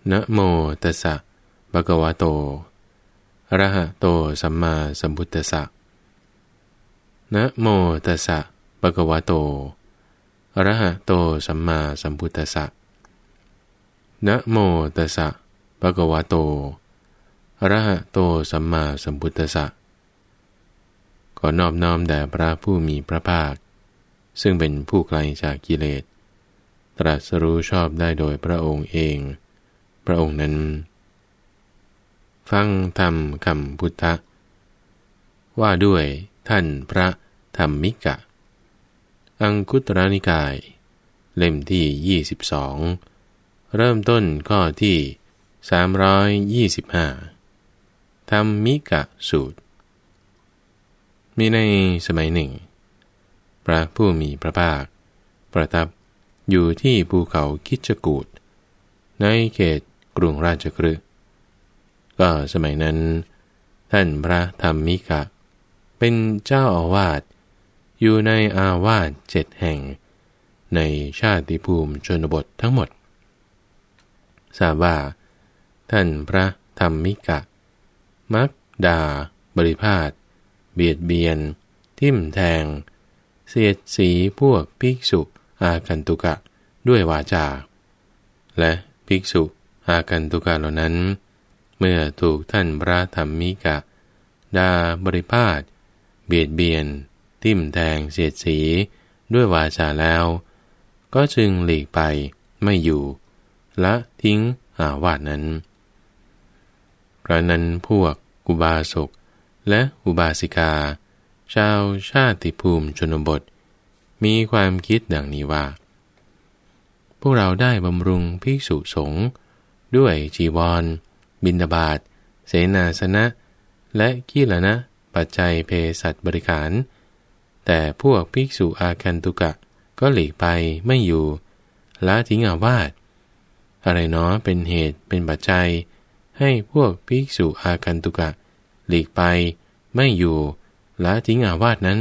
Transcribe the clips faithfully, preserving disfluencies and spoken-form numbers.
นะโมตัสสะภะคะวะโตอะระหะโตสัมมาสัมพุทธัสสะนะโมตัสสะภะคะวะโตอะระหะโตสัมมาสัมพุทธัสสะนะโมตัสสะภะคะวะโตอะระหะโตสัมมาสัมพุทธัสสะขอนอบน้อมแด่พระผู้มีพระภาคซึ่งเป็นผู้ไกลจากกิเลสตรัสรู้ชอบได้โดยพระองค์เองพระองค์นั้นฟังธรรมคำพุทธะว่าด้วยท่านพระธรรมิกะอังคุตรนิกายเล่มที่ยี่สิบสองเริ่มต้นข้อที่สามร้อยยี่สิบห้าธรรมิกะสูตรมีในสมัยหนึ่งพระผู้มีพระภาคประทับอยู่ที่ภูเขาคิชกูฏในเขตกรุงราชคฤห์ก็สมัยนั้นท่านพระธรรมิกะเป็นเจ้าอาวาสอยู่ในอาวาสเจ็ดแห่งในชาติภูมิชนบททั้งหมดทราบว่าท่านพระธรรมิกะมักด่าบริพาทเบียดเบียนทิ่มแทงเสียดสีพวกภิกษุอาคันตุกะด้วยวาจาและภิกษุอาคันตุกะเหล่านั้นเมื่อถูกท่านพระธรรมิกะด่าบริพาทเบียดเบียนทิ่มแทงเสียดสีด้วยวาจาแล้วก็จึงหลีกไปไม่อยู่ละทิ้งอาวาสนั้นเพราะนั้นพวกอุบาสกและอุบาสิกาชาวชาติภูมิชนบทมีความคิดดังนี้ว่าพวกเราได้บำรุงภิกษุสงฆ์ด้วยจีวรบิณฑบาตเสนาสนะและกีฬนะปัจจัยเภสัชบริขารแต่พวกภิกษุอาคันตุกะก็หลีกไปไม่อยู่ละทิ้งอาวาสอะไรเนาะเป็นเหตุเป็นปัจจัยให้พวกภิกษุอาคันตุกะหลีกไปไม่อยู่ละทิ้งอาวาสนั้น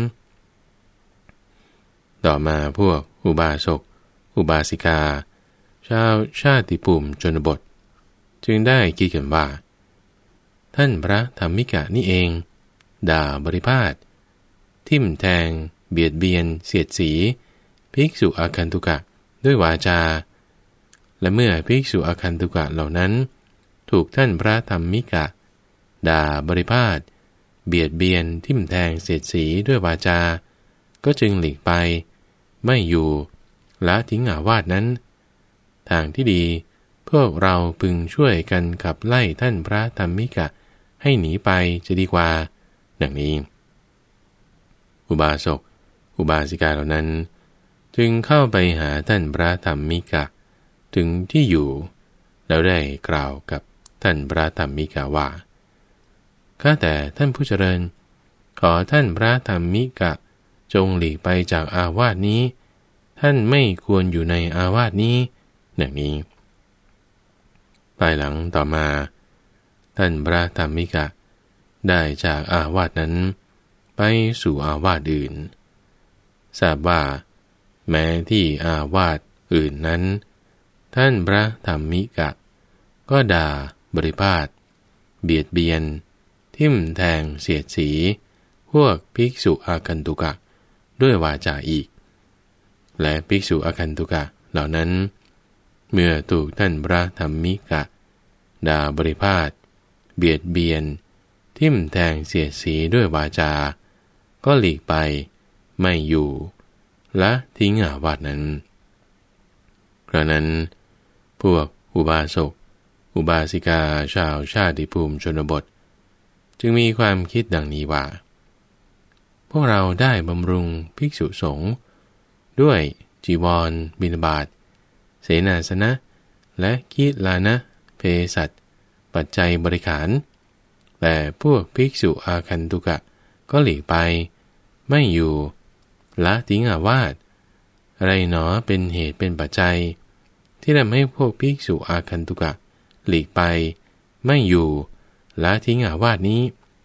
ต่อมาพวกอุบาสกอุบาสิกาชาวชาติภูมิชนบทจึงได้คิดกันว่าท่านพระธรรมิกะนี่เองด่าบริพาททิ่มแทงเบียดเบียนเสียดสีภิกษุอาคันตุกะด้วยวาจาและเมื่อภิกษุอาคันตุกะเหล่านั้นถูกท่านพระธรรมิกะด่าบริพาทเบียดเบียนทิ่มแทงเสียดสีด้วยวาจาก็จึงหลีกไปไม่อยู่ละทิ้งอาวาสนั้นทางที่ดีพวกเราพึงช่วยกันขับไล่ท่านพระธรรมิกะให้หนีไปจะดีกว่าดังนี้อุบาสกอุบาสิกาเหล่านั้นจึงเข้าไปหาท่านพระธรรมิกะถึงที่อยู่แล้วได้กล่าวกับท่านพระธรรมิกะว่าข้าแต่ท่านผู้เจริญขอท่านพระธรรมิกะจงหลีกไปจากอาวาสนี้ท่านไม่ควรอยู่ในอาวาสนี้ดังนี้ภายหลังต่อมาท่านพระธรรมิกะได้จากอาวาสนั้นไปสู่อาวาสอื่นทราบว่าแม้ที่อาวาสอื่นนั้นท่านพระธรรมิกะก็ด่าบริพาทเบียดเบียนทิ่มแทงเสียดสีพวกภิกษุอาคันตุกะด้วยวาจาอีกและภิกษุอาคันตุกะเหล่านั้นเมื่อถูกท่านพระธรรมิกะด่าบริพาทเบียดเบียนทิ่มแทงเสียดสีด้วยวาจาก็หลีกไปไม่อยู่ละทิ้งอาวาสนั้นเพราะนั้นพวกอุบาสกอุบาสิกาชาวชาติภูมิชนบทจึงมีความคิดดังนี้ว่าพวกเราได้บำรุงภิกษุสงฆ์ด้วยจีวรบิณฑบาตเสนาสนะและกีฬานะเภสัชปัจจัยบริขารแต่พวกภิกษุอาคันตุกะก็หลีกไปไม่อยู่ละทิ้งอาวาสอะไรหนอเป็นเหตุเป็นปัจจัยที่ทำให้พวกภิกษุอาคันตุกะหลีกไปไม่อยู่ละทิ้งอาวาสนี้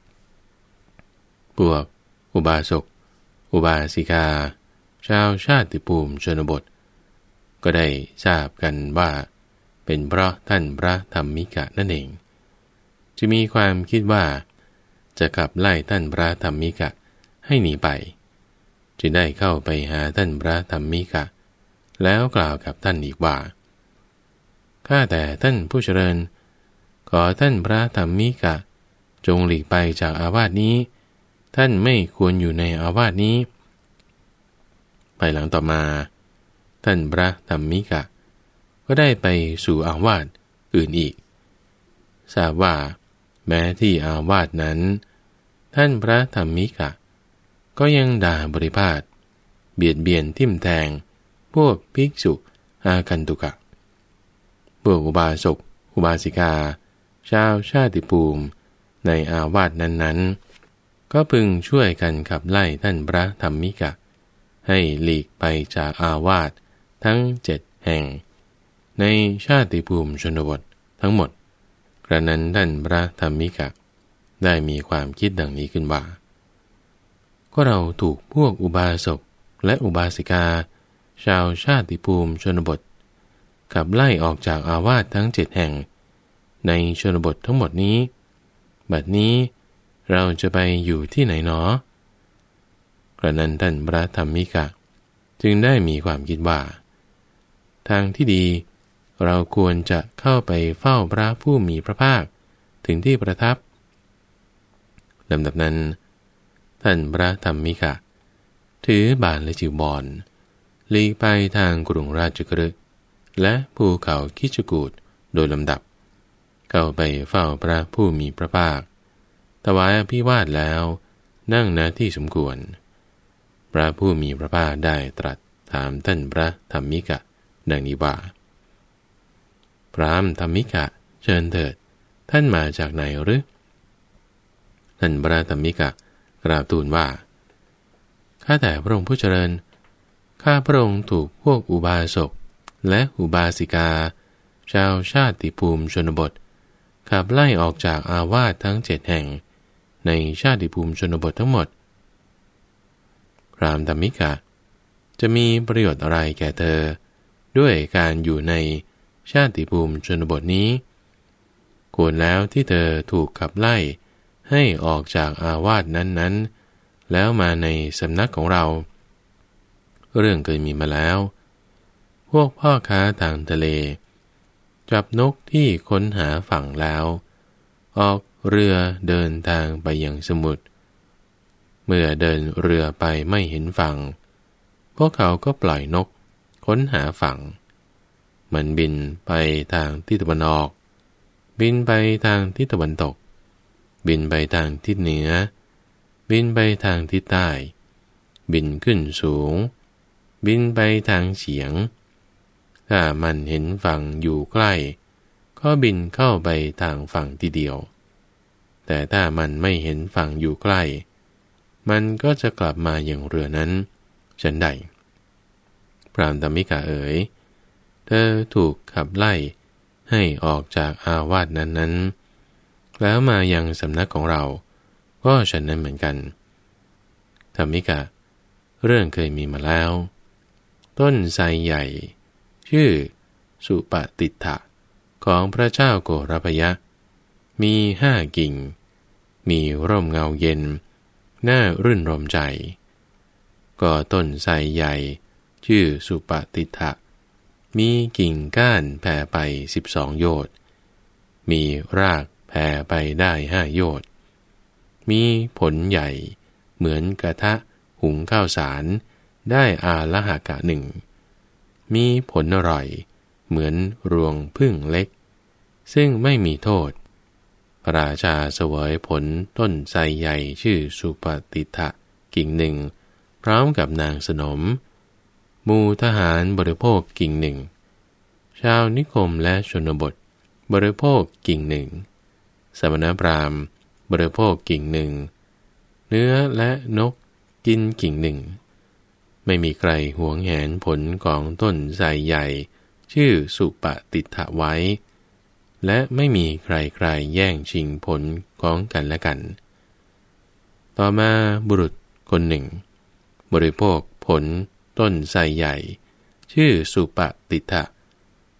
พวกอุบาสกอุบาสิกาชาวชาติภูมิชนบทก็ได้ทราบกันว่าเป็นเพราะท่านพระธรรมิกะนั่นเองจะมีความคิดว่าจะขับไล่ท่านพระธรรมิกะให้หนีไปจึงได้เข้าไปหาท่านพระธรรมิกะแล้วกล่าวกับท่านอีกว่าข้าแต่ท่านผู้เจริญขอท่านพระธรรมิกะจงหลีกไปจากอาวาสนี้ท่านไม่ควรอยู่ในอาวาสนี้ภายหลังต่อมาท่านพระธรรมิกะก็ได้ไปสู่อาวาสอื่นอีกทราบว่าแม้ที่อาวาสนั้นท่านพระธรรมิกะก็ยังด่าบริพาทเบียดเบียนทิ่มแทงพวกภิกษุอาคันตุกะพวกอุบาสกอุบาสิกาชาวชาติภูมิในอาวาสนั้นๆก็พึงช่วยกันขับไล่ท่านพระธรรมิกะให้หลีกไปจากอาวาสทั้งเจ็ดแห่งในชาติภูมิชนบททั้งหมดกระนั้นท่านพระธรรมิกะได้มีความคิดดังนี้ขึ้นว่าก็เราถูกพวกอุบาสกและอุบาสิกาชาวชาติภูมิชนบทขับไล่ออกจากอาวาสทั้งเจ็ดแห่งในชนบททั้งหมดนี้บัดนี้เราจะไปอยู่ที่ไหนหนอกระนั้นท่านพระธรรมิกะจึงได้มีความคิดว่าทางที่ดีเราควรจะเข้าไปเฝ้าพระผู้มีพระภาคถึงที่ประทับลำดับนั้นท่านพระธรรมิกะถือบาทและจีวรหลีกไปทางกรุงราชคฤห์และภูเขาคิชกูฏโดยลำดับเข้าไปเฝ้าพระผู้มีพระภาคถวายอภิวาทแล้วนั่งณที่สมควรพระผู้มีพระภาคได้ตรัสถามท่านพระธรรมิกะดังนี้ว่าพราหมณ์ธรรมิกะเชิญเถิดท่านมาจากไหนหรือท่านพระธรรมิกะกราบทูลว่าข้าแต่พระองค์ผู้เจริญข้าพระองค์ถูกพวกอุบาสกและอุบาสิกาชาวชาติภูมิชนบทขับไล่ออกจากอาวาสทั้งเจ็ดแห่งในชาติภูมิชนบททั้งหมดพราหมณ์ธรรมิกะจะมีประโยชน์อะไรแก่เธอด้วยการอยู่ในชาติภูมิชนบทนี้ควรแล้วที่เธอถูกขับไล่ให้ออกจากอาวาสนั้นๆแล้วมาในสำนักของเราเรื่องเคยมีมาแล้วพวกพ่อค้าทางทะเลจับนกที่ค้นหาฝั่งแล้วออกเรือเดินทางไปยังสมุทรเมื่อเดินเรือไปไม่เห็นฝั่งพวกเขาก็ปล่อยนกค้นหาฝั่งมันบินไปทางทิศตะวันออกบินไปทางทิศตะวันตกบินไปทางทิศเหนือบินไปทางทิศใต้บินขึ้นสูงบินไปทางเฉียงถ้ามันเห็นฝั่งอยู่ใกล้ก็บินเข้าไปทางฝั่งทีเดียวแต่ถ้ามันไม่เห็นฝั่งอยู่ใกล้มันก็จะกลับมาอย่างเรือนั้นฉันใดพราหมณ์ธรรมิกะเอ๋ยเธอถูกขับไล่ให้ออกจากอาวาสนั้นๆแล้วมายังสำนักของเราก็ฉันนั้นเหมือนกันธรรมิกะเรื่องเคยมีมาแล้วต้นไทรใหญ่ชื่อสุปฏิฐะของพระเจ้าโกรพยะมีห้ากิ่งมีร่มเงาเย็นน่ารื่นรมใจก็ต้นไทรใหญ่ชื่อสุปฏิฐะมีกิ่งก้านแผ่ไปสิบสองโยชน์มีรากแผ่ไปได้ห้าโยชน์มีผลใหญ่เหมือนกระทะหุงข้าวสารได้อาละหากะหนึ่งมีผลอร่อยเหมือนรวงผึ้งเล็กซึ่งไม่มีโทษพระราชาเสวยผลต้นไทรใหญ่ชื่อสุปฏิฐะกิ่งหนึ่งพร้อมกับนางสนมหมู่ทหารบริโภคกิ่งหนึ่งชาวนิคมและชนบทบริโภคกิ่งหนึ่งสมณพราหมณ์บริโภคกิ่งหนึ่งเนื้อและนกกินกิ่งหนึ่งไม่มีใครหวงแหนผลของต้นไทรใหญ่ชื่อสุปฏิฐะไว้และไม่มีใครๆแย่งชิงผลของกันและกันต่อมาบุรุษคนหนึ่งบริโภคผลต้นไทรใหญ่ชื่อสุปฏิฐะ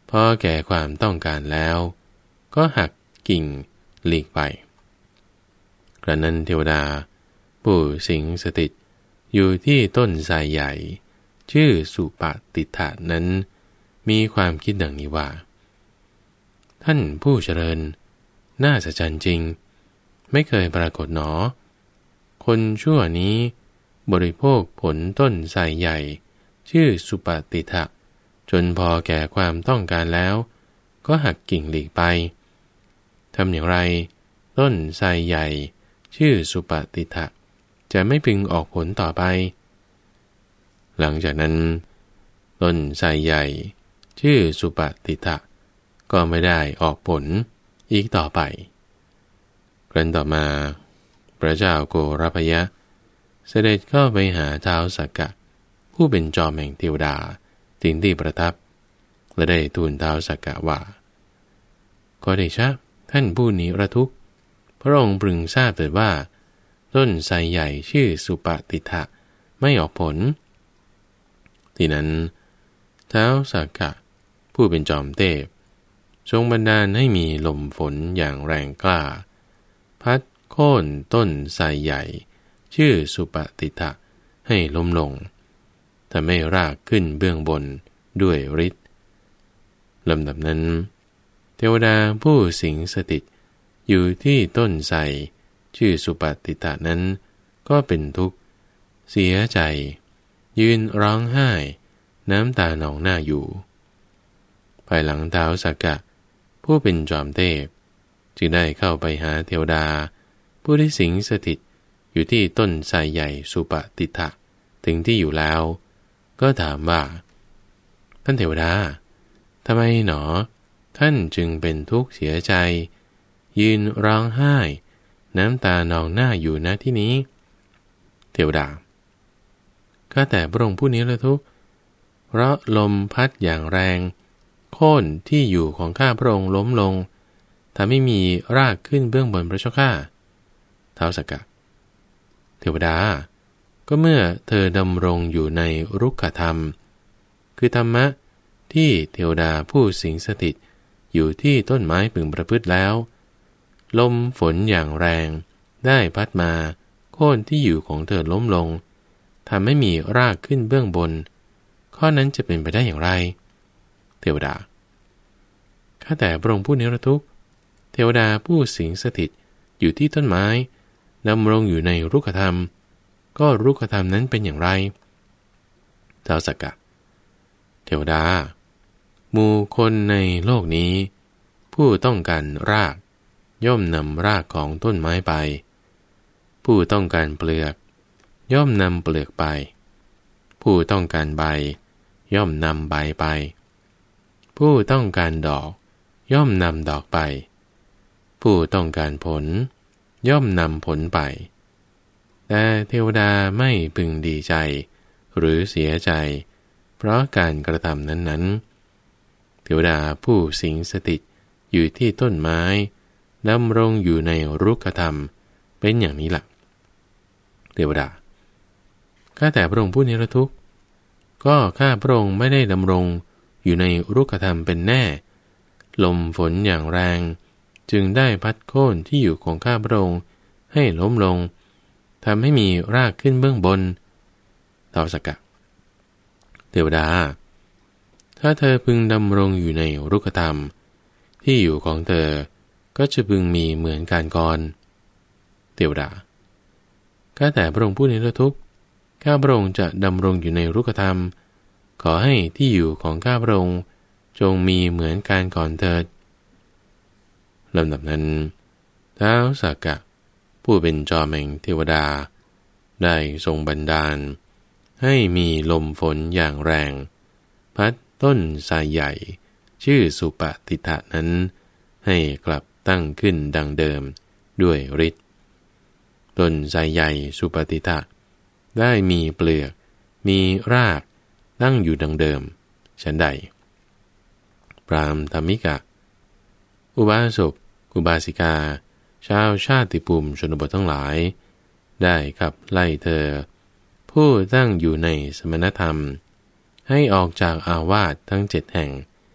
พอแก่ความต้องการแล้วก็หักกิ่งหลีกไปกระนั้นเทวดาผู้สิงสถิตอยู่ที่ต้นไทรใหญ่ชื่อสุปฏิทะนั้นมีความคิดดังนี้ว่าท่านผู้เจริญน่าสะใจจริงไม่เคยปรากฏหนอคนชั่วนี้บริโภคผลต้นไทรใหญ่ชื่อสุปฏิทะจนพอแก่ความต้องการแล้วก็หักกิ่งหลีกไปทำอย่างไรต้นไทรใหญ่ชื่อสุปฏิทะจะไม่พึงออกผลต่อไปหลังจากนั้นต้นไทรใหญ่ชื่อสุปฏิทะก็ไม่ได้ออกผลอีกต่อไปครั้นต่อมาพระเจ้าโกรพยะเสด็จเข้าไปหาท้าวสักกะผู้เป็นจอมแห่งเทวดาถึงที่ประทับและได้ทูลท้าวสักกะว่าขอเดชะท่านผู้นิรทุกข์พระองค์พึงทราบเถิดว่าต้นไทรใหญ่ชื่อสุปฏิทะไม่ออกผลที่นั้นท้าวสักกะผู้เป็นจอมเทพทรงบันดาลให้มีลมฝนอย่างแรงกล้าพัดโค่นต้นไทรใหญ่ชื่อสุปฏิทะให้ล้มลงทำให้รากขึ้นเบื้องบนด้วยฤทธิ์ลำดับนั้นเทวดาผู้สิงสถิตอยู่ที่ต้นไทรชื่อสุปฏิทะนั้นก็เป็นทุกข์เสียใจยืนร้องไห้น้ำตาหนองหน้าอยู่ภายหลังท้าวสักกะผู้เป็นจอมเทพจึงได้เข้าไปหาเทวดาผู้ที่สิงสถิตอยู่ที่ต้นไทรใหญ่สุปฏิทะถึงที่อยู่แล้วก็ถามว่าท่านเทวดาทำไมหนอท่านจึงเป็นทุกข์เสียใจยืนร้องไห้น้ำตานองหน้าอยู่ณที่นี้เทวดาข้าแต่พระองค์ผู้นี้ละทุกข์เพราะลมพัดอย่างแรงโค่นที่อยู่ของข้าพระองค์ล้มลงทำให้มีรากขึ้นเบื้องบนพระเจ้าข้าท้าวสักกะเทวดาก็เมื่อเธอดำรงอยู่ในรุกขธรรมคือธรรมะที่เทวดาผู้สิงสถิตอยู่ที่ต้นไม้พึงประพฤติแล้วลมฝนอย่างแรงได้พัดมาโค่นที่อยู่ของเธอล้มลงทำให้มีรากขึ้นเบื้องบนข้อนั้นจะเป็นไปได้อย่างไรเทวดาข้าแต่พระองค์ผู้นิรทุกข์เทวดาผู้สิงสถิตอยู่ที่ต้นไม้ดำรงอยู่ในรุกขธรรมก็รุกขธรรมนั้นเป็นอย่างไรท้าวสักกะเทวดาหมู่คนในโลกนี้ผู้ต้องการรากย่อมนำรากของต้นไม้ไปผู้ต้องการเปลือกย่อมนำเปลือกไปผู้ต้องการใบย่อมนำใบไปผู้ต้องการดอกย่อมนำดอกไปผู้ต้องการผลย่อมนำผลไปแต่เทวดาไม่พึงดีใจหรือเสียใจเพราะการกระทำนั้นๆเทวดาผู้สิงสถิตอยู่ที่ต้นไม้ดำรงอยู่ในรุกขธรรมเป็นอย่างนี้ล่ะเทวดาข้าแต่พระองค์ผู้นิรทุกข์ก็ข้าพระองค์ไม่ได้ดำรงอยู่ในรุกขธรรมเป็นแน่ลมฝนอย่างแรงจึงได้พัดโค่นที่อยู่ของข้าพระองค์ให้ล้มลงทำให้มีรากขึ้นเบื้องบนท้าวสักกะเทวดาถ้าเธอพึงดำรงอยู่ในรุกขธรรมที่อยู่ของเธอก็จะพึงมีเหมือนการก่อนเทวดาข้าแต่พระองค์ผู้นิรทุกข์ข้าพระองค์จะดำรงอยู่ในรุกขธรรมขอให้ที่อยู่ของข้าพระองค์จงมีเหมือนการก่อนเถิดลำดับนั้นท้าวสักกะผู้เป็นจอมแห่งเทวดาได้ทรงบันดาลให้มีลมฝนอย่างแรงพัดต้นไทรใหญ่ชื่อสุปฏิทะนั้นให้กลับตั้งขึ้นดังเดิมด้วยฤทธิ์ต้นไทรใหญ่สุปฏิทะได้มีเปลือกมีรากตั้งอยู่ดังเดิมฉันใดพราหมณ์ธรรมิกะอุบาสกอุบาสิกาชาวชาติภูมิชนบททั้งหลายได้ขับไล่เธอผู้ตั้งอยู่ในสมณธรรมให้ออกจากอาวาสทั้งเจ็ดแห่ง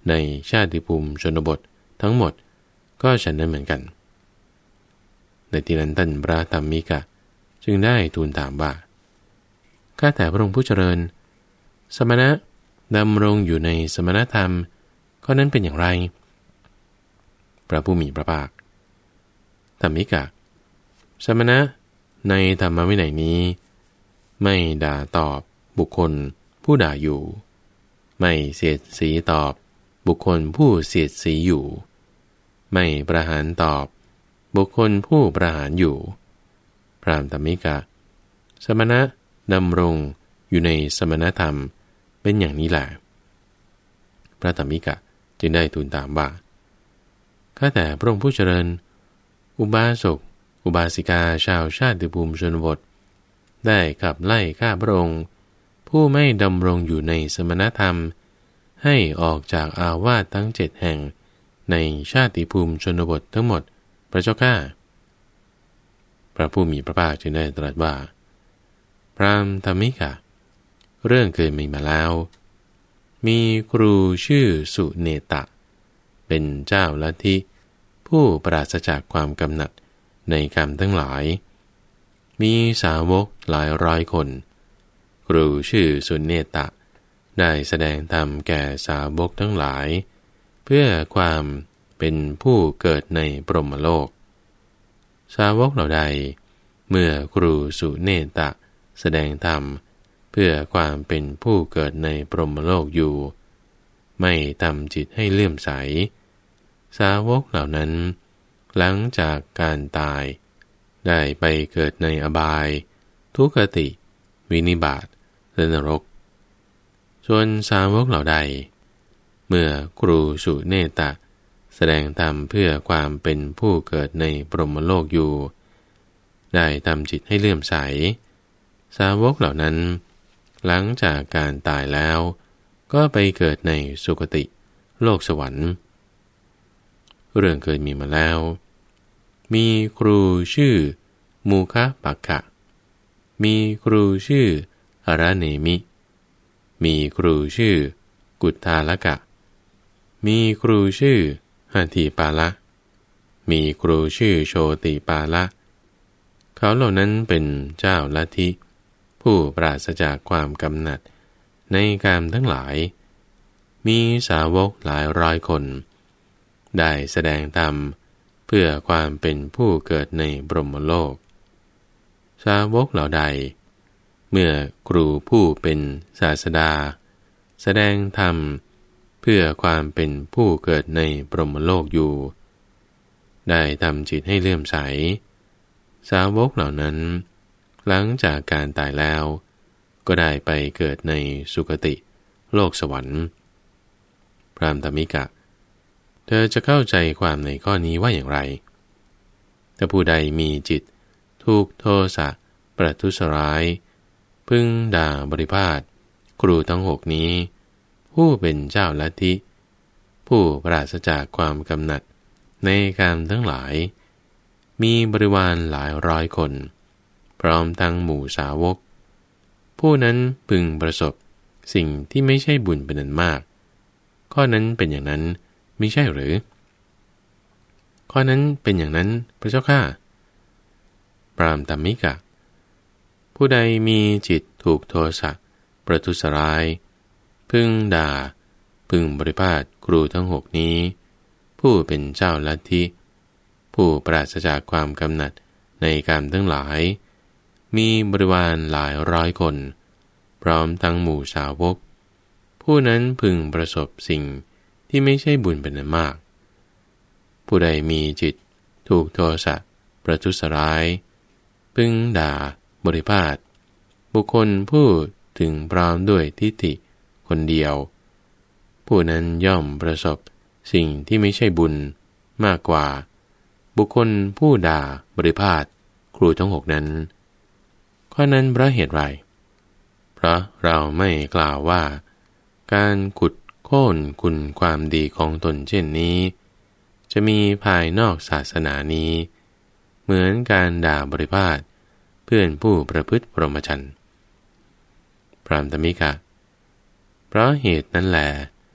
ในชาติภูมิชนบททั้งหมดก็ฉันนั้นเหมือนกันในที่นั้นท่านพระธรรมิกะจึงได้ทูลถามว่าข้าแต่พระองค์ผู้เจริญสมณะดำรงอยู่ในสมณธรรมข้อนั้นเป็นอย่างไรพระผู้มีพระภาคธรรมิกะสมณะในธรรมวินัยนี้ไม่ด่าตอบบุคคลผู้ด่าอยู่ไม่เสียดสีตอบบุคคลผู้เสียดสีอยู่ไม่ประหารตอบบุคคลผู้ประหารอยู่พราหมณ์ธรรมิกะสมณะดำรงอยู่ในสมณธรรมเป็นอย่างนี้แหละพระธรรมิกะจึงได้ทูลถามว่าข้าแต่พระองค์ผู้เจริญอุบาสกอุบาสิกาชาวชาติภูมิชนบทได้ขับไล่ข้าพระองค์ผู้ไม่ดำรงอยู่ในสมณธรรมให้ออกจากอาวาสทั้งเจ็ดแห่งในชาติภูมิชนบททั้งหมดพระเจ้าข้าพระผู้มีพระภาคจึงได้ตรัสว่าพราหมณ์ธรรมิกะเรื่องเคยมีมาแล้วมีครูชื่อสุเนตะเป็นเจ้าลัทธิผู้ปราศจากความกำหนัดในกรรมทั้งหลายมีสาวกหลายร้อยคนครูชื่อสุเนตะได้แสดงธรรมแก่สาวกทั้งหลายเพื่อความเป็นผู้เกิดในพรหมโลกสาวกเหล่าใดเมื่อครูสุเนตะแสดงธรรมเพื่อความเป็นผู้เกิดในพรหมโลกอยู่ไม่ทำจิตให้เลื่อมใสสาวกเหล่านั้นหลังจากการตายได้ไปเกิดในอบายทุกขติวินิบาตและนรกส่วนสาวกเหล่าใดเมื่อครูสุเนตะแสดงธรรมเพื่อความเป็นผู้เกิดในพรหมโลกอยู่ได้ทำจิตให้เลื่อมใสสาวกเหล่านั้นหลังจากการตายแล้วก็ไปเกิดในสุคติโลกสวรรค์เรื่องเคยมีมาแล้วมีครูชื่อมูคะปักขะมีครูชื่ออระเนมิมีครูชื่อกุฏทาลกะมีครูชื่อหัตถีปาละมีครูชื่อโชติปาละเขาเหล่านั้นเป็นเจ้าลัทธิผู้ปราศจากความกำหนัดในกามทั้งหลายมีสาวกหลายร้อยคนได้แสดงธรรมเพื่อความเป็นผู้เกิดในบรมโลกสาวกเหล่าใดเมื่อครูผู้เป็นศาสดาแสดงธรรมเพื่อความเป็นผู้เกิดในบรมโลกอยู่ได้ทำจิตให้เลื่อมใสสาวกเหล่านั้นหลังจากการตายแล้วก็ได้ไปเกิดในสุคติโลกสวรรค์พราหมณ์ธรรมิกะเธอจะเข้าใจความในข้อนี้ว่าอย่างไรถ้าผู้ใดมีจิตถูกโทสะประทุษร้ายพึงด่าบริพาทครูทั้งหกนี้ผู้เป็นเจ้าลัทธิผู้ปราศจากความกำหนัดในกามทั้งหลายมีบริวารหลายร้อยคนพร้อมทั้งหมู่สาวกผู้นั้นพึงประสบสิ่งที่ไม่ใช่บุญเป็นอันมากข้อนั้นเป็นอย่างนั้นมิใช่หรือข้อนั้นเป็นอย่างนั้นพระเจ้าข้าพราหมณ์ธรรมิกะผู้ใดมีจิตถูกโทสะประทุษร้ายพึงด่าพึงบริพาทครูทั้งหกนี้ผู้เป็นเจ้าลัทธิผู้ปราศจากความกำหนัดในกามทั้งหลายมีบริวารหลายร้อยคนพร้อมทั้งหมู่สาวกผู้นั้นพึงประสบสิ่งที่ไม่ใช่บุญเป็นอันมากผู้ใดมีจิตถูกโทสะประทุษร้ายพึงด่าบริพาทบุคคลผู้ถึงพร้อมด้วยทิฏฐิคนเดียวผู้นั้นย่อมประสบสิ่งที่ไม่ใช่บุญมากกว่าบุคคลผู้ด่าบริพาทครูทั้งหกนั้นข้อนั้นเพราะเหตุไรเพราะเราไม่กล่าวว่าการขุดโค่นคุณความดีของตนเช่นนี้จะมีภายนอกศาสนานี้เหมือนการด่าบริพาทเพื่อนผู้ประพฤติพรหมจรรย์พราหมณ์ธรรมิกะเพราะเหตุนั้นแล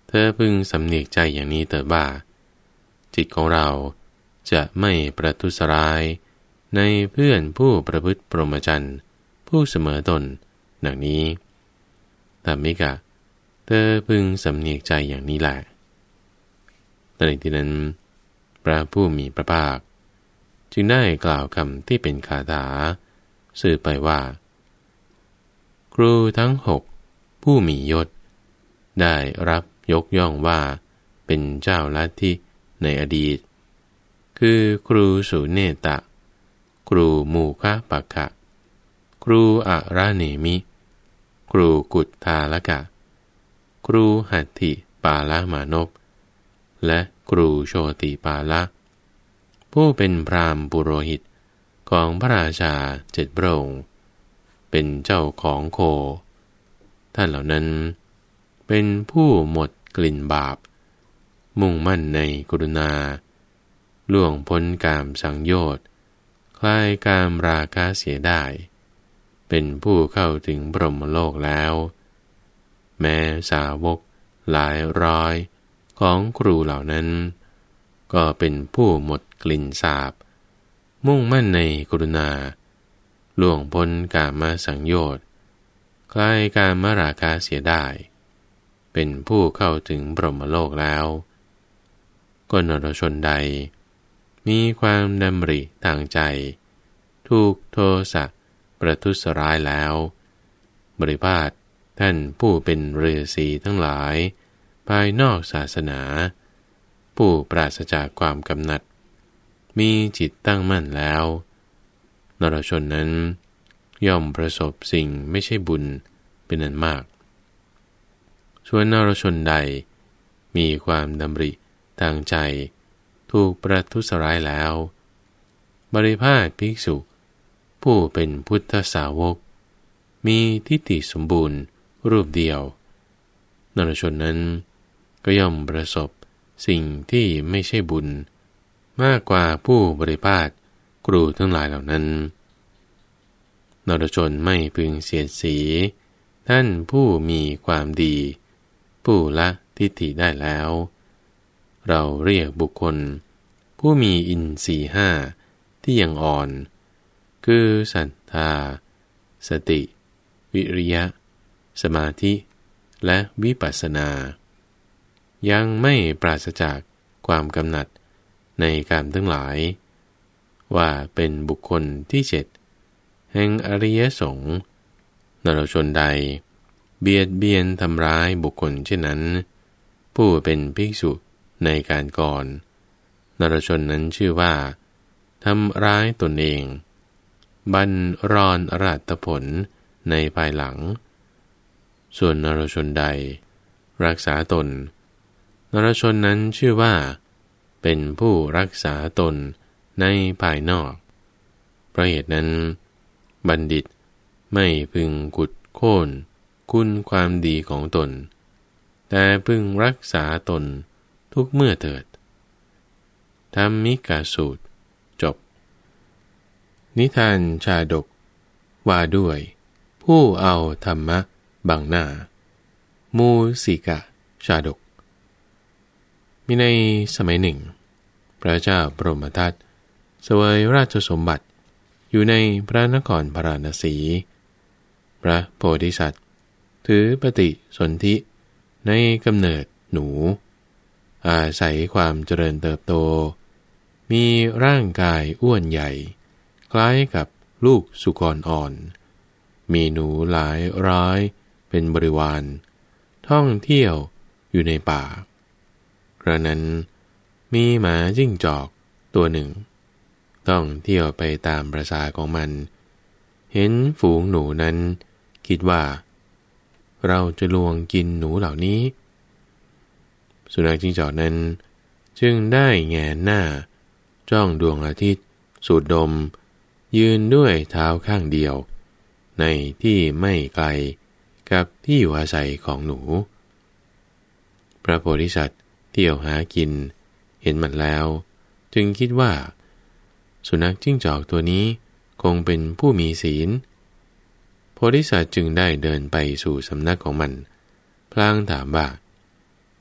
เธอพึงสำเนียกใจอย่างนี้เถิดว่าจิตของเราจะไม่ประทุษร้ายในเพื่อนผู้ประพฤติพรหมจรรย์ผู้เสมอตนดังนี้ธรรมิกะเธอพึงสำเนียกใจอย่างนี้แหละในที่นั้นพระผู้มีพระภาคจึงได้กล่าวคำที่เป็นคาถาสื่อไปว่าครูทั้งหกผู้มียศได้รับยกย่องว่าเป็นเจ้าลัทธิในอดีตคือครูสุเนตะครูมูคะปักขะครูอะระเนมิครูกุฏทาลกะครูหัตถิปาละมานพและครูโชติปาละผู้เป็นพราหมณ์ปุโรหิตของพระราชาเจ็ดพระองค์เป็นเจ้าของโคท่านเหล่านั้นเป็นผู้หมดกลิ่นบาปมุ่งมั่นในกรุณาล่วงพ้นกามสังโยชน์คลายกามราคะเสียได้เป็นผู้เข้าถึงพรหมโลกแล้วแม้สาวกหลายร้อยของครูเหล่านั้นก็เป็นผู้หมดกลิ่นสาบมุ่งมั่นในกรุณาล่วงพ้นกามสังโยชน์คลายกามราคะเสียได้เป็นผู้เข้าถึงพรหมโลกแล้วก็นรชนใดมีความดำริทางใจถูกโทสะประทุษร้ายแล้วบริพาทท่านผู้เป็นฤาษีทั้งหลายภายนอกศาสนาผู้ปราศจากความกำหนัดมีจิตตั้งมั่นแล้วนรชนนั้นย่อมประสบสิ่งไม่ใช่บุญเป็นอันมากส่วนนรชนใดมีความดำริทางใจถูกประทุษร้ายแล้วบริพาทภิกษุผู้เป็นพุทธสาวกมีทิฏฐิสมบูรณ์รูปเดียวนรชนนั้นก็ย่อมประสบสิ่งที่ไม่ใช่บุญมากกว่าผู้บริพาทครูทั้งหลายเหล่านั้นนรชนไม่พึงเสียดสีท่านผู้มีความดีผู้ละทิฏฐิได้แล้วเราเรียกบุคคลผู้มีอินทรีย์ห้าที่ยังอ่อนคือศรัทธาสติวิริยะสมาธิและวิปัสสนายังไม่ปราศจากความกำหนัดในกามทั้งหลายว่าเป็นบุคคลที่เจ็ดแห่งอริยสงฆ์นรชนใดเบียดเบียนทำร้ายบุคคลเช่นนั้นผู้เป็นภิกษุในการก่อนนรชนนั้นชื่อว่าทำร้ายตนเองบันรอนอรัตผลในภายหลังส่วนนรชนใดรักษาตนนรชนนั้นชื่อว่าเป็นผู้รักษาตนในภายนอกเพราะเหตุนั้นบัณฑิตไม่พึงกุดโค่นคุณความดีของตนแต่พึงรักษาตนทุกเมื่อเถิดธรรมิกาสูตรจบนิทานชาดกว่าด้วยผู้เอาธรรมะบังหน้ามูสิกะชาดกมีในสมัยหนึ่งพระเจ้าพรหมทัตเสวยราชสมบัติอยู่ในพระนครพาราณสีพระโพธิสัตว์ถือปฏิสนธิในกำเนิดหนูอาศัยความเจริญเติบโตมีร่างกายอ้วนใหญ่คล้ายกับลูกสุกรอ่อนมีหนูหลายร้อยเป็นบริวารท่องเที่ยวอยู่ในป่ากระนั้นมีหมาจิ้งจอกตัวหนึ่งต้องเที่ยวไปตามประสาของมันเห็นฝูงหนูนั้นคิดว่าเราจะลวงกินหนูเหล่านี้สุนัขจิ้งจอกนั้นจึงได้แงนหน้าจ้องดวงอาทิตย์สูดดมยืนด้วยเท้าข้างเดียวในที่ไม่ไกลกับที่อยู่อาศัยของหนูพระโพธิสัตว์เที่ยวหากินเห็นมันแล้วจึงคิดว่าสุนัขจิ้งจอกตัวนี้คงเป็นผู้มีศีลโพธิสัตว์จึงได้เดินไปสู่สำนักของมันพลางถามว่าเธ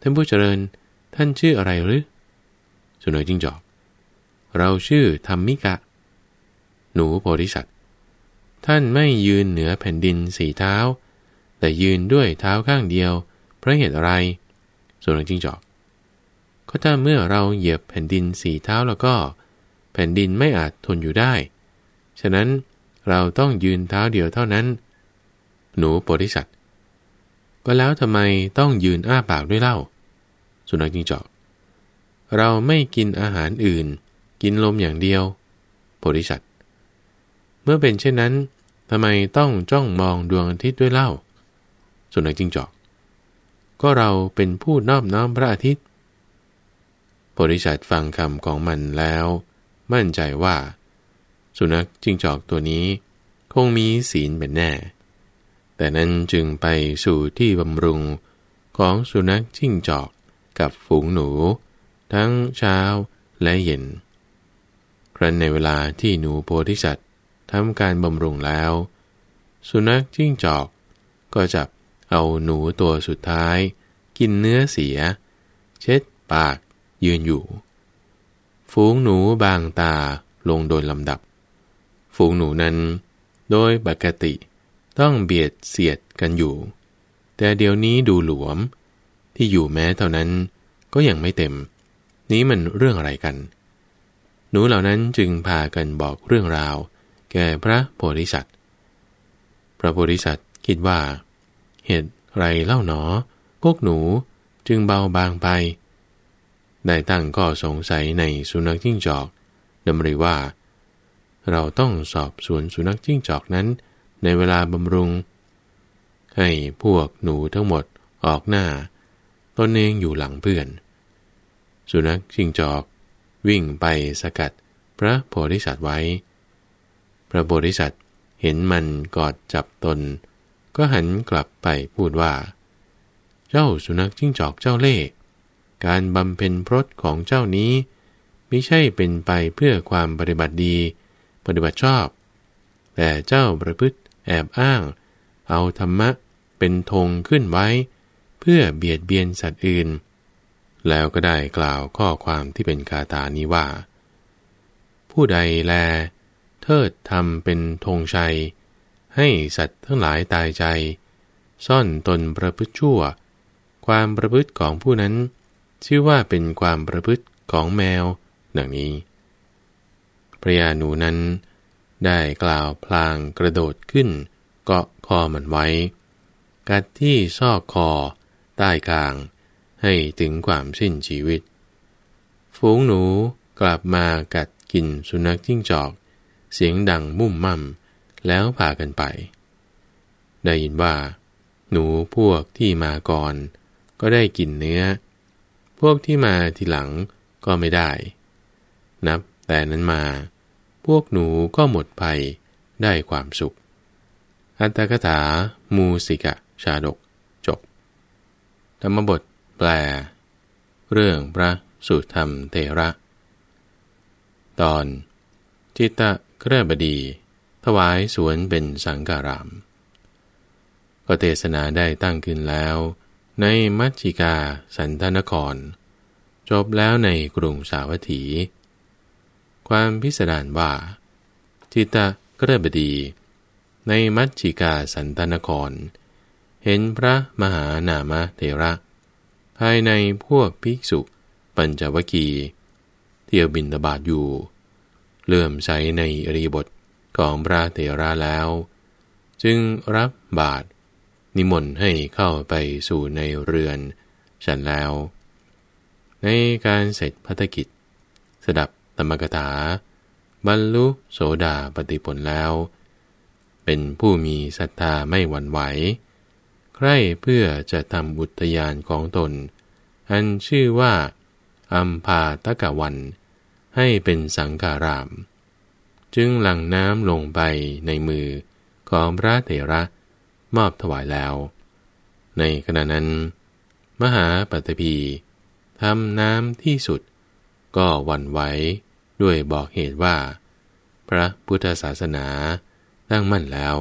านผู้เจริญท่านชื่ออะไรหรือสุนัขจิ้งจอกเราชื่อธรรมิกะหนูโพธิสัตว์ท่านไม่ยืนเหนือแผ่นดินสี่เท้าแต่ยืนด้วยเท้าข้างเดียวเพราะเหตุอะไรสุนัขจิ้งจอกก็ถ้าเมื่อเราเหยียบแผ่นดินสี่เท้าแล้วก็แผ่นดินไม่อาจทนอยู่ได้ฉะนั้นเราต้องยืนเท้าเดียวเท่านั้นหนูโพธิสัตว์ก็แล้วทำไมต้องยืนอ้าปากด้วยเล่าสุนัขจิ้งจอกเราไม่กินอาหารอื่นกินลมอย่างเดียวโพธิสัตว์เมื่อเป็นเช่นนั้นทำไมต้องจ้องมองดวงอาทิตย์ด้วยเล่าสุนัขจิ้งจอกก็เราเป็นผู้นอบน้อมพระอาทิตย์โพธิสัตว์ฟังคำของมันแล้วมั่นใจว่าสุนัขจิ้งจอกตัวนี้คงมีศีลเป็นแน่แต่นั้นจึงไปสู่ที่บำรุงของสุนัขจิ้งจอกกับฝูงหนูทั้งเช้าและเย็นครั้นในเวลาที่หนูโพธิสัตว์ทำการบำรุงแล้วสุนัขจิ้งจอกก็จับเอาหนูตัวสุดท้ายกินเนื้อเสียเช็ดปากยืนอยู่ฝูงหนูบางตาลงโดยลำดับฝูงหนูนั้นโดยปกติต้องเบียดเสียดกันอยู่แต่เดี๋ยวนี้ดูหลวมที่อยู่แม้เท่านั้นก็ยังไม่เต็มนี้มันเรื่องอะไรกันหนูเหล่านั้นจึงพากันบอกเรื่องราวแก่พระโพธิสัตว์พระโพธิสัตว์คิดว่าเหตุไรเล่าหนอพวกหนูจึงเบาบางไปได้ตั้งข้อสงสัยในสุนัขจิ้งจอกดำริว่าเราต้องสอบสวนสุนัขจิ้งจอกนั้นในเวลาบำรุงให้พวกหนูทั้งหมดออกหน้าตนเองอยู่หลังเพื่อนสุนัขจิ้งจอกวิ่งไปสกัดพระโพธิสัตว์ไว้พระโพธิสัตว์เห็นมันกอดจับตนก็หันกลับไปพูดว่าเจ้าสุนัขจิ้งจอกเจ้าเล่ห์การบำเพ็ญพรตของเจ้านี้มิใช่เป็นไปเพื่อความปฏิบัติดีปฏิบัติชอบแต่เจ้าประพฤติแอบอ้างเอาธรรมะเป็นธงขึ้นไว้เพื่อเบียดเบียนสัตว์อื่นแล้วก็ได้กล่าวข้อความที่เป็นคาถานี้ว่าผู้ใดแลเทิดทำเป็นธงชัยให้สัตว์ทั้งหลายตายใจซ่อนตนประพฤติชั่วความประพฤติของผู้นั้นชื่อว่าเป็นความประพฤติของแมวดังนี้พระยาหนูนั้นได้กล่าวพลางกระโดดขึ้นเกาะคอมันไว้กัดที่ซอกคอใต้คางให้ถึงความสิ้นชีวิตฝูงหนูกลับมากัดกินสุนัขจิ้งจอกเสียงดังมุ่มมั่มแล้วพากันไปได้ยินว่าหนูพวกที่มาก่อนก็ได้กินเนื้อพวกที่มาทีหลังก็ไม่ได้นับแต่นั้นมาพวกหนูก็หมดภัยได้ความสุขอัตถกถามูสิกะชาดกจบธรรมบทแปลเรื่องพระสุธรรมเถระตอนจิตตคฤบดีถวายสวนเป็นสังฆารามก็เทศนาได้ตั้งขึ้นแล้วในมัชฌิกาสันทนครจบแล้วในกรุงสาวัตถีความพิสดารว่าจิตตคฤบดีในมัชฌิกาสันทนครเห็นพระมหานามเถระภายในพวกภิกษุปัญจวัคคีย์เที่ยวบิณฑบาตอยู่เลื่อมใสในอริยบทของพระเถระแล้วจึงรับบาตรนิมนต์ให้เข้าไปสู่ในเรือนฉันแล้วในการเสร็จภัตกิจสดับธรรมกถาบรรลุโสดาปัตติผลแล้วเป็นผู้มีศรัทธาไม่หวั่นไหวใคร่เพื่อจะทำอุทยานของตนอันชื่อว่าอัมพาตกวันให้เป็นสังฆารามจึงหลั่งน้ำลงไปในมือของพระเถระมอบถวายแล้วในขณะนั้นมหาปัตตภีทำน้ำที่สุดก็หวั่นไหวด้วยบอกเหตุว่าพระพุทธศาสนาตั้งมั่นแล้ว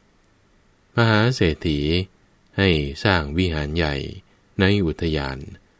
มหาเศรษฐีให้สร้างวิหารใหญ่ในอุทยาน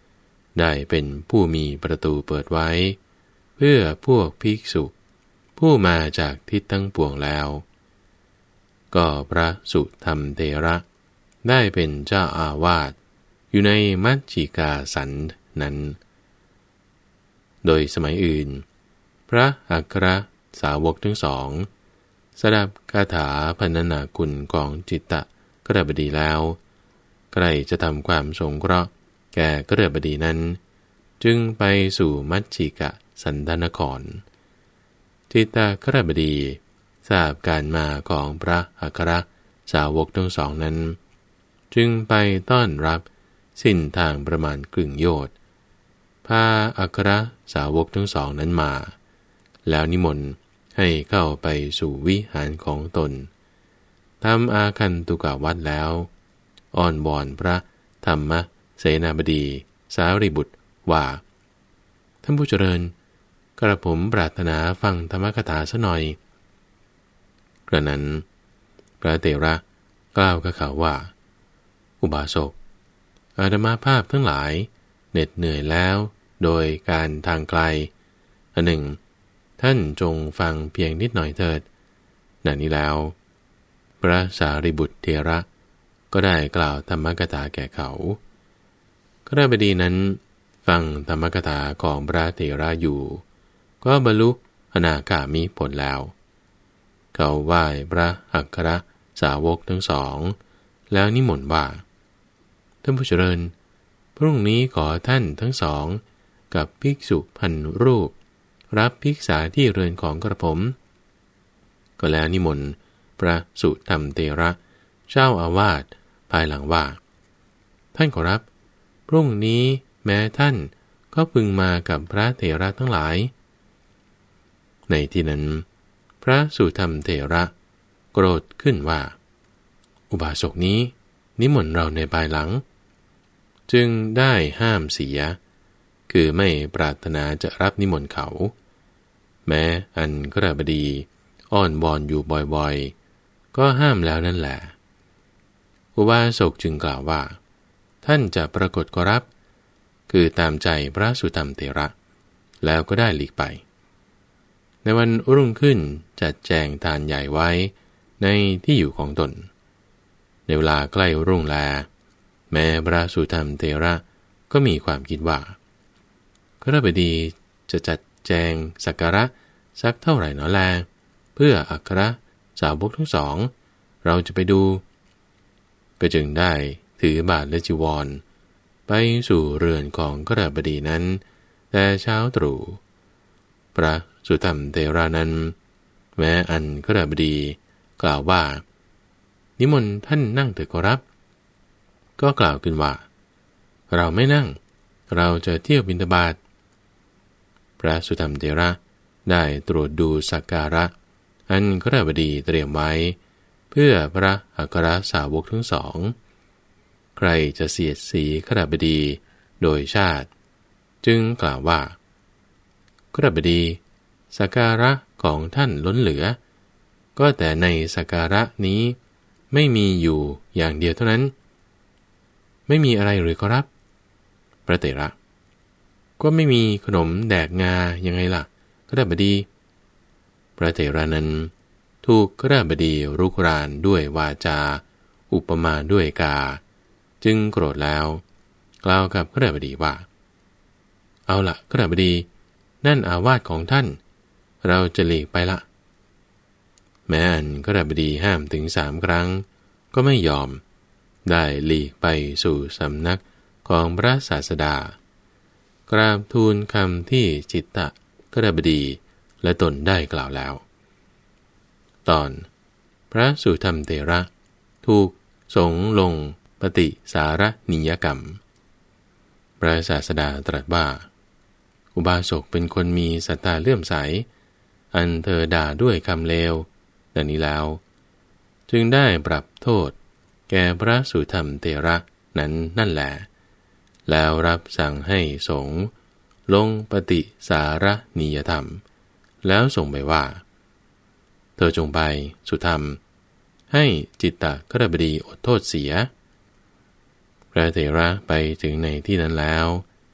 ได้เป็นผู้มีประตูเปิดไว้เพื่อพวกภิกษุผู้มาจากทิศทั้งปวงแล้วก็พระสุธรรมเถระได้เป็นเจ้าอาวาสอยู่ในมัชฌิกาสันนั้นโดยสมัยอื่นพระอัครสาวกทั้งสองสดับคาถาพรรณนาคุณของจิตตกฤบดีแล้วใครจะทำความสงเคราะห์แก่กฤบดีนั้นจึงไปสู่มัชฌิกสันธนครจิตตกฤบดีทราบการมาของพระอัครสาวกทั้งสองนั้นจึงไปต้อนรับสิ้นทางประมาณครึ่งโยชน์พาอัครสาวกทั้งสองนั้นมาแล้วนิมนต์ให้เข้าไปสู่วิหารของตนทำอาคันตุกวัตแล้วอ้อนวอนพระธรรมเสนาบดีสารีบุตรว่าท่านผู้เจริญกระผมปรารถนาฟังธรรมกถาซะหน่อยกระนั้นพระเถระกล่าวกับเขาว่าอุบาสกอาตมาภาพทั้งหลายเหน็ดเหนื่อยแล้วโดยการทางไกลอันหนึ่งท่านจงฟังเพียงนิดหน่อยเถิดดังนี้แล้วพระสารีบุตรเถระก็ได้กล่าวธรรมกถาแก่เขากฤบดีนั้นฟังธรรมกถาของพระเถระอยู่ก็บรรลุอนาคามิผลแล้วเขาไหว้พระอัครสาวกทั้งสองแล้วนิมนต์ว่าท่านผู้เจริญพรุ่งนี้ขอท่านทั้งสองกับภิกษุพันรูปรับภิกษาที่เรือนของกระผมก็แล้วนิมนต์พระสุธรรมเถระเจ้าอาวาสภายหลังว่าท่านขอรับพรุ่งนี้แม้ท่านก็พึงมากับพระเถระทั้งหลายในที่นั้นพระสุธรรมเถระโกรธขึ้นว่าอุบาสกนี้นิมนต์เราในภายหลังจึงได้ห้ามเสียคือไม่ปรารถนาจะรับนิมนต์เขาแม้อันกฤบดีอ้อนวอนอยู่บ่อยๆก็ห้ามแล้วนั่นแหละอุบาสกจึงกล่าวว่าท่านจะปรากฏก็รับคือตามใจพระสุธรรมเถระแล้วก็ได้หลีกไปในวันรุ่งขึ้นจัดแจงทานใหญ่ไว้ในที่อยู่ของตนในเวลาใกล้รุ่งแลแม้พระสุธรรมเถระก็มีความคิดว่ากฤบดีจะจัดแจงสักการะสักเท่าไหร่หนอแลเพื่ออัครสาวกทั้งสองเราจะไปดูก็จึงได้ถือบาทและจีวรไปสู่เรือนของกฤบดีนั้นแต่เช้าตรู่พระสุธรรมเถระนั้นแม้อันกฤบดีกล่าวว่านิมนต์ท่านนั่งเถิดขอรับก็กล่าวขึ้นว่าเราไม่นั่งเราจะเที่ยวบิณฑบาตพระสุธรรมเถระได้ตรวจดูสักการะอันกฤบดีเตรียมไว้เพื่อพระอัครสาวกทั้งสองใครจะเสียดสีกฤบดีโดยชาติจึงกล่าวว่ากฤบดีสักการะของท่านล้นเหลือก็แต่ในสักการะนี้ไม่มีอยู่อย่างเดียวเท่านั้นไม่มีอะไรหรือครับพระเถระก็ไม่มีขนมแดกงายังไงล่ะกฤบดีพระเถระนั้นถูกกฤบดีรุกรานด้วยวาจาอุปมาด้วยกาจึงโกรธแล้วกล่าวกับกฤบดีว่าเอาล่ะกฤบดีนั่นอาวาสของท่านเราจะหลีกไปละแม้อันกฤบดีห้ามถึงสามครั้งก็ไม่ยอมได้หลีกไปสู่สำนักของพระศาสดากราบทูลคำที่จิตตกฤบดีและตนได้กล่าวแล้วตอนพระสุธรรมเถระถูกสงลงปฏิสารนิยกรรมพระศาสดาตรัสว่าอุบาสกเป็นคนมีศรัทธาเลื่อมใสอันเธอด่าด้วยคำเลวดังนี้แล้วจึงได้ปรับโทษแก่พระสุธรรมเถระนั้นนั่นแหละแล้วรับสั่งให้สงฆ์ลงปฏิสารนิยธรรมแล้วส่งไปว่าเธอจงไปสุธรรมให้จิตตกฤบดีอดโทษเสียพระเถระไปถึงในที่นั้นแล้ว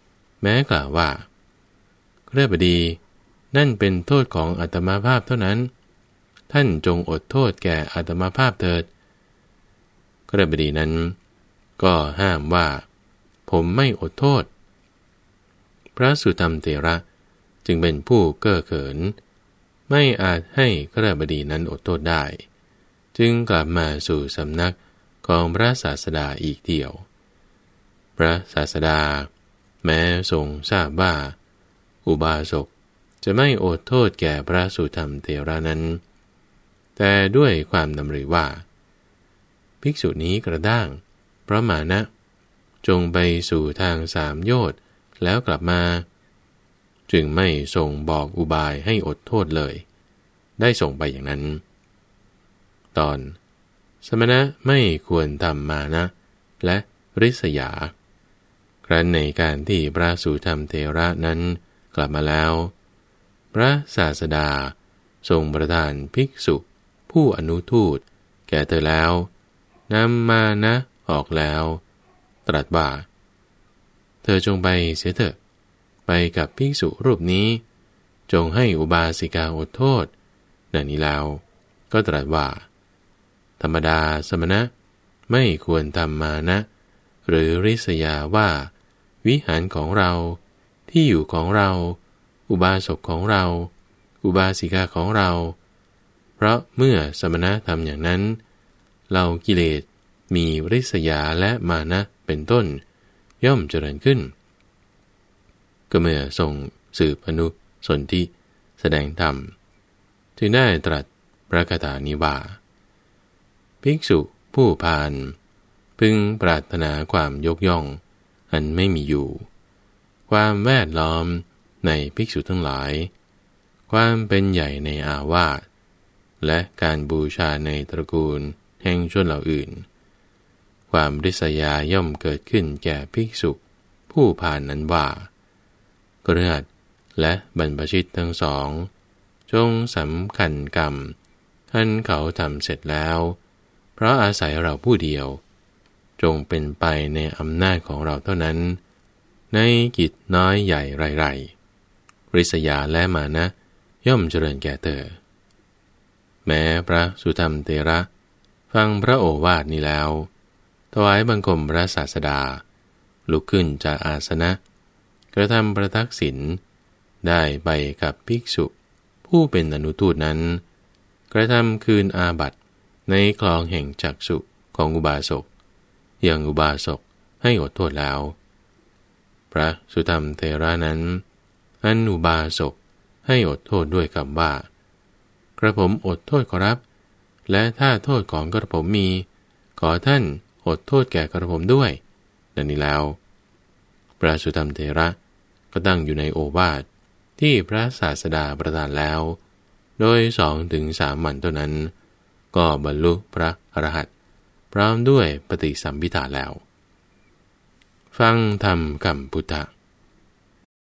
แม้กล่าวว่าเรื่อบดีนั่นเป็นโทษของอาตมาภาพเท่านั้นท่านจงอดโทษแก่อาตมาภาพเถิดเรื่อบดีนั้นก็ห้ามว่าผมไม่อดโทษพระสุธรรมเถระจึงเป็นผู้เก้อเขินไม่อาจให้กฤบดีนั้นอดโทษได้จึงกลับมาสู่สำนักของพระศาสดาอีกเดียวพระศาสดาแม้ทรงทราบว่าอุบาสกจะไม่อดโทษแก่พระสุธรรมเถระนั้นแต่ด้วยความดำริว่าภิกษุนี้กระด้างเพราะมานะจงไปสู่ทางสามโยชน์แล้วกลับมาจึงไม่ทรงบอกอุบายให้อดโทษเลยได้ส่งไปอย่างนั้นตอนสมณะไม่ควรทำมานะและริษยาครั้นในการที่พระสุธรรมเถระนั้นกลับมาแล้วพระศาสดาทรงประทานภิกษุผู้อนุทูตแก่เธอแล้วนำมานะออกแล้วตรัสว่าเธอจงไปเสียเถอะไปกับภิกษุรูปนี้จงให้อุบาสิกาอดโทษดังนี้แล้วก็ตรัสว่าธรรมดาสมณะไม่ควรทำมานะหรือริษยาว่าวิหารของเราที่อยู่ของเราอุบาสกของเราอุบาสิกาของเราเพราะเมื่อสมณะทำอย่างนั้นเรากิเลสมีริษยาและมานะเป็นต้นย่อมเจริญขึ้นก็เมื่อทรงสืบอนุสนธิแสดงธรรมจึงได้ตรัสพระคาถานี้ว่าภิกษุผู้พาลพึงปรารถนาความยกย่องอันไม่มีอยู่ความแวดล้อมในภิกษุทั้งหลายความเป็นใหญ่ในอาวาสและการบูชาในตระกูลแห่งชนเหล่าอื่นความริษยาย่อมเกิดขึ้นแก่ภิกษุผู้พาลนั้นว่าคฤหัสถ์และบรรพชิตทั้งสองจงสำคัญกรรมท่านเขาทำเสร็จแล้วเพราะอาศัยเราผู้เดียวจงเป็นไปในอำนาจของเราเท่านั้นในกิจน้อยใหญ่ไรๆริษยาและมานะย่อมเจริญแก่เธอแม้พระสุธรรมเถระฟังพระโอวาทนี้แล้วถวายบังคมพระศาสดาลุกขึ้นจากอาสนะกระทำประทักษิณได้ไปกับภิกษุผู้เป็นอนุทูตนั้นกระทำคืนอาบัติในคลองแห่งจักษุของอุบาสกยังอุบาสกให้อดโทษแล้วพระสุธรรมเถระนั้นอันอุบาสกให้อดโทษด้วยคำว่ากระผมอดโทษขอรับและถ้าโทษของกระผมมีขอท่านอดโทษแก่กระผมด้วยดังนี้แล้วพระสุธรรมเถระก็ตั้งอยู่ในโอวาทที่พระศาสดาประทานแล้วโดยสองถึงสามวันเท่านั้นก็บรรลุพระอรหันต์พร้อมด้วยปฏิสัมภิทาแล้วฟังธรรมคำพุทธ